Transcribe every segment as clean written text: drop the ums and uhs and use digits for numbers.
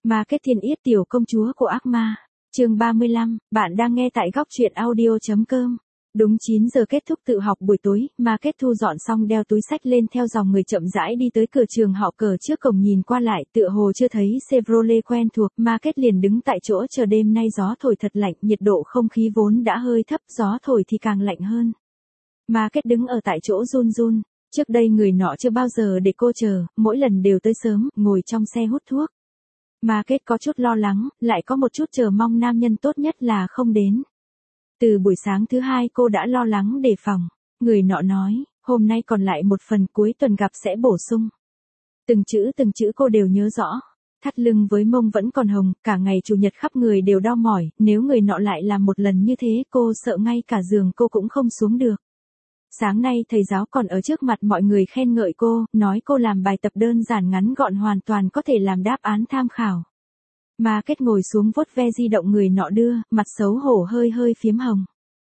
Ma Kết Thiên Yết tiểu công chúa của ác ma. Chương 35, bạn đang nghe tại góc truyện audio.com. Đúng 9 giờ kết thúc tự học buổi tối, Ma Kết thu dọn xong đeo túi sách lên theo dòng người chậm rãi đi tới cửa trường họ Cờ trước cổng nhìn qua lại, tựa hồ chưa thấy Chevrolet quen thuộc, Ma Kết liền đứng tại chỗ chờ. Đêm nay gió thổi thật lạnh, nhiệt độ không khí vốn đã hơi thấp, gió thổi thì càng lạnh hơn. Ma Kết đứng ở tại chỗ run run, trước đây người nọ chưa bao giờ để cô chờ, mỗi lần đều tới sớm, ngồi trong xe hút thuốc. Ma Kết có chút lo lắng, lại có một chút chờ mong nam nhân tốt nhất là không đến. Từ buổi sáng thứ hai cô đã lo lắng đề phòng. Người nọ nói, hôm nay còn lại một phần, cuối tuần gặp sẽ bổ sung. Từng chữ cô đều nhớ rõ. Thắt lưng với mông vẫn còn hồng, cả ngày chủ nhật khắp người đều đau mỏi, nếu người nọ lại làm một lần như thế cô sợ ngay cả giường cô cũng không xuống được. Sáng nay thầy giáo còn ở trước mặt mọi người khen ngợi cô, nói cô làm bài tập đơn giản ngắn gọn hoàn toàn có thể làm đáp án tham khảo. Ma Kết ngồi xuống vuốt ve di động người nọ đưa, mặt xấu hổ hơi phiếm hồng.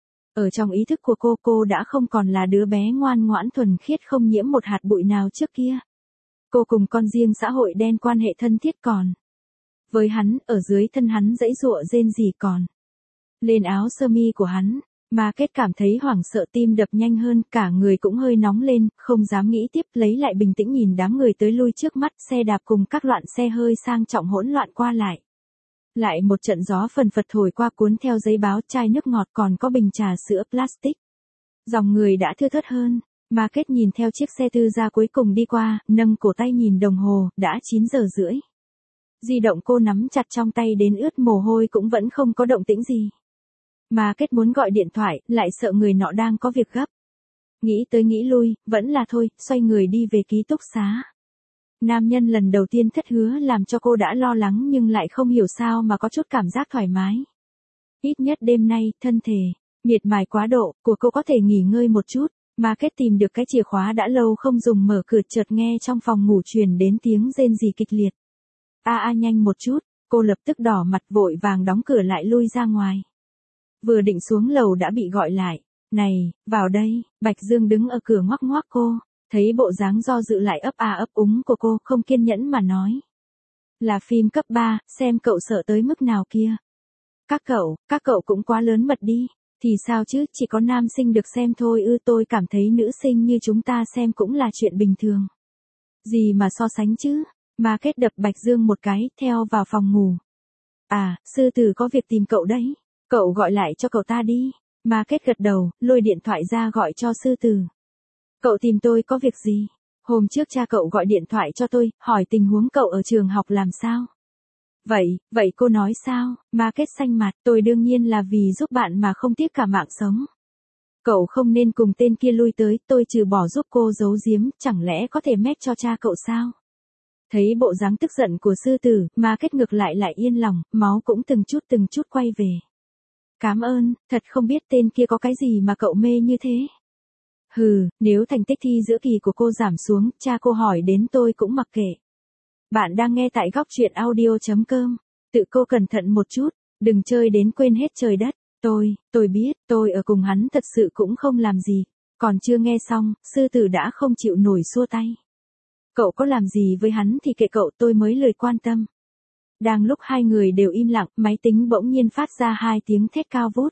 Ở trong ý thức của cô đã không còn là đứa bé ngoan ngoãn thuần khiết không nhiễm một hạt bụi nào trước kia. Cô cùng con riêng xã hội đen quan hệ thân thiết còn. Với hắn, ở dưới thân hắn dãy dụa rên rỉ còn. Lên áo sơ mi của hắn. Ma Kết cảm thấy hoảng sợ, tim đập nhanh hơn, cả người cũng hơi nóng lên, không dám nghĩ tiếp, lấy lại bình tĩnh nhìn đám người tới lui trước mắt, xe đạp cùng các loạn xe hơi sang trọng hỗn loạn qua lại. Lại một trận gió phần phật thổi qua cuốn theo giấy báo, chai nước ngọt, còn có bình trà sữa plastic. Dòng người đã thưa thớt hơn. Ma Kết nhìn theo chiếc xe tư gia cuối cùng đi qua, nâng cổ tay nhìn đồng hồ, đã 9 giờ rưỡi. Di động cô nắm chặt trong tay đến ướt mồ hôi cũng vẫn không có động tĩnh gì. Ma Kết muốn gọi điện thoại, lại sợ người nọ đang có việc gấp. Nghĩ tới nghĩ lui, vẫn là thôi, xoay người đi về ký túc xá. Nam nhân lần đầu tiên thất hứa làm cho cô đã lo lắng nhưng lại không hiểu sao mà có chút cảm giác thoải mái. Ít nhất đêm nay, thân thể, miệt mài quá độ, của cô có thể nghỉ ngơi một chút. Ma Kết tìm được cái chìa khóa đã lâu không dùng, mở cửa, chợt nghe trong phòng ngủ truyền đến tiếng rên rỉ kịch liệt. Nhanh một chút, cô lập tức đỏ mặt vội vàng đóng cửa lại lui ra ngoài. Vừa định xuống lầu đã bị gọi lại. Này, vào đây. Bạch Dương đứng ở cửa ngoắc ngoắc cô. Thấy bộ dáng do dự lại ấp úng của cô, không kiên nhẫn mà nói. Là phim cấp 3, xem cậu sợ tới mức nào kia. Các cậu cũng quá lớn mật đi. Thì sao chứ, chỉ có nam sinh được xem thôi ư? Tôi cảm thấy nữ sinh như chúng ta xem cũng là chuyện bình thường. Gì mà so sánh chứ? Ma Kết đập Bạch Dương một cái, theo vào phòng ngủ. Sư tử có việc tìm cậu đấy. Cậu gọi lại cho cậu ta đi. Ma Kết gật đầu, lôi điện thoại ra gọi cho sư tử. Cậu tìm tôi có việc gì? Hôm trước cha cậu gọi điện thoại cho tôi, hỏi tình huống cậu ở trường học làm sao? Vậy cô nói sao? Ma Kết xanh mặt, tôi đương nhiên là vì giúp bạn mà không tiếc cả mạng sống. Cậu không nên cùng tên kia lui tới, tôi trừ bỏ giúp cô giấu giếm, chẳng lẽ có thể mét cho cha cậu sao? Thấy bộ dáng tức giận của sư tử, Ma Kết ngược lại yên lòng, máu cũng từng chút quay về. Cảm ơn, thật không biết tên kia có cái gì mà cậu mê như thế. Nếu thành tích thi giữa kỳ của cô giảm xuống, cha cô hỏi đến tôi cũng mặc kệ. Bạn đang nghe tại góc truyện audio.com. Tự cô cẩn thận một chút, đừng chơi đến quên hết trời đất. Tôi biết, tôi ở cùng hắn thật sự cũng không làm gì. Còn chưa nghe xong, sư tử đã không chịu nổi xua tay. Cậu có làm gì với hắn thì kệ cậu, tôi mới lười quan tâm. Đang lúc hai người đều im lặng, máy tính bỗng nhiên phát ra 2 tiếng thét cao vút.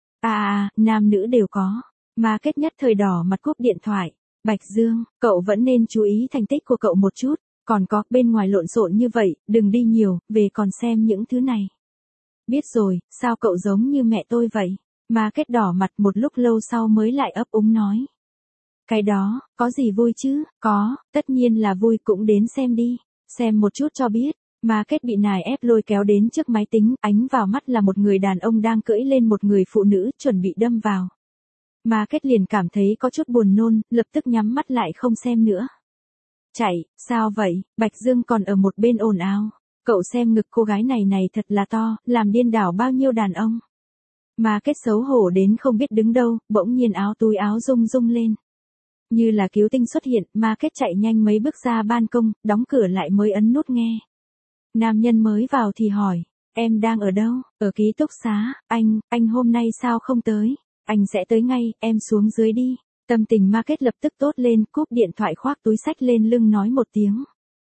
Nam nữ đều có. Ma Kết nhất thời đỏ mặt cúp điện thoại. Bạch Dương, cậu vẫn nên chú ý thành tích của cậu một chút. Còn có, bên ngoài lộn xộn như vậy, đừng đi nhiều, về còn xem những thứ này. Biết rồi, sao cậu giống như mẹ tôi vậy? Ma Kết đỏ mặt, một lúc lâu sau mới lại ấp úng nói. Cái đó, có gì vui chứ? Có, tất nhiên là vui, cũng đến xem đi. Xem một chút cho biết. Ma Kết bị nài ép lôi kéo đến trước máy tính, ánh vào mắt là một người đàn ông đang cưỡi lên một người phụ nữ, chuẩn bị đâm vào. Ma Kết liền cảm thấy có chút buồn nôn, lập tức nhắm mắt lại không xem nữa. Chạy, sao vậy? Bạch Dương còn ở một bên ồn ào. Cậu xem ngực cô gái này thật là to, làm điên đảo bao nhiêu đàn ông. Ma Kết xấu hổ đến không biết đứng đâu, bỗng nhiên túi áo rung lên. Như là cứu tinh xuất hiện, Ma Kết chạy nhanh mấy bước ra ban công, đóng cửa lại mới ấn nút nghe. Nam nhân mới vào thì hỏi, em đang ở đâu? Ở ký túc xá. Anh hôm nay sao không tới? Anh sẽ tới ngay, em xuống dưới đi. Tâm tình Ma Kết lập tức tốt lên, cúp điện thoại khoác túi sách lên lưng nói một tiếng.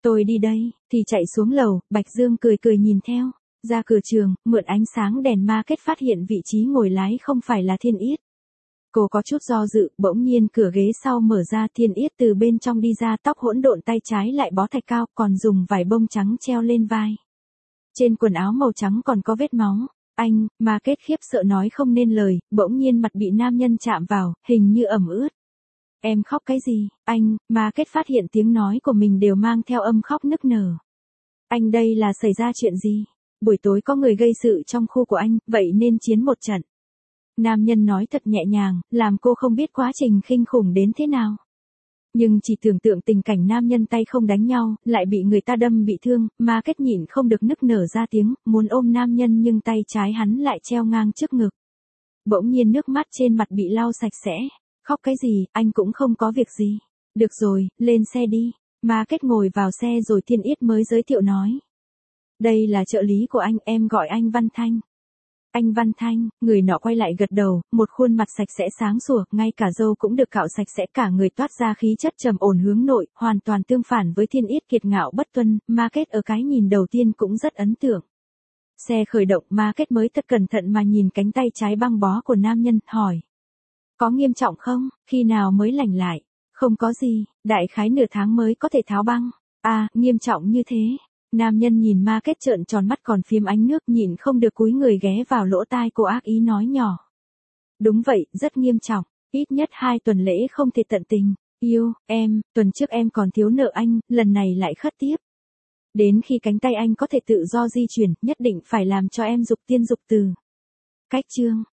Tôi đi đây, thì chạy xuống lầu, Bạch Dương cười cười nhìn theo. Ra cửa trường, mượn ánh sáng đèn market phát hiện vị trí ngồi lái không phải là Thiên Yết. Cô có chút do dự, bỗng nhiên cửa ghế sau mở ra, Thiên Yết từ bên trong đi ra, tóc hỗn độn, tay trái lại bó thạch cao, còn dùng vải bông trắng treo lên vai. Trên quần áo màu trắng còn có vết máu. Anh, market khiếp sợ nói không nên lời, bỗng nhiên mặt bị nam nhân chạm vào, hình như ẩm ướt. Em khóc cái gì? Anh, market phát hiện tiếng nói của mình đều mang theo âm khóc nức nở. Anh, đây là xảy ra chuyện gì? Buổi tối có người gây sự trong khu của anh, vậy nên chiến một trận. Nam nhân nói thật nhẹ nhàng, làm cô không biết quá trình kinh khủng đến thế nào. Nhưng chỉ tưởng tượng tình cảnh nam nhân tay không đánh nhau, lại bị người ta đâm bị thương, market nhịn không được nức nở ra tiếng, muốn ôm nam nhân nhưng tay trái hắn lại treo ngang trước ngực. Bỗng nhiên nước mắt trên mặt bị lau sạch sẽ. Khóc cái gì, anh cũng không có việc gì. Được rồi, lên xe đi. Market ngồi vào xe rồi Thiên Yết mới giới thiệu nói. Đây là trợ lý của anh, em gọi anh Văn Thanh. Anh Văn Thanh, người nọ quay lại gật đầu, một khuôn mặt sạch sẽ sáng sủa, ngay cả râu cũng được cạo sạch sẽ, cả người toát ra khí chất trầm ổn hướng nội, hoàn toàn tương phản với Thiên Yết kiệt ngạo bất tuân. Market ở cái nhìn đầu tiên cũng rất ấn tượng. Xe khởi động, Market mới thật cẩn thận mà nhìn cánh tay trái băng bó của nam nhân, hỏi. Có nghiêm trọng không, khi nào mới lành lại? Không có gì, đại khái nửa tháng mới có thể tháo băng. À, nghiêm trọng như thế. Nam nhân nhìn Market trợn tròn mắt còn phím ánh nước, nhịn không được cúi người ghé vào lỗ tai cô ác ý nói nhỏ. Đúng vậy, rất nghiêm trọng, ít nhất 2 tuần lễ không thể tận tình. Yêu, em, tuần trước em còn thiếu nợ anh, lần này lại khất tiếp. Đến khi cánh tay anh có thể tự do di chuyển, nhất định phải làm cho em dục tiên dục từ. Cách chương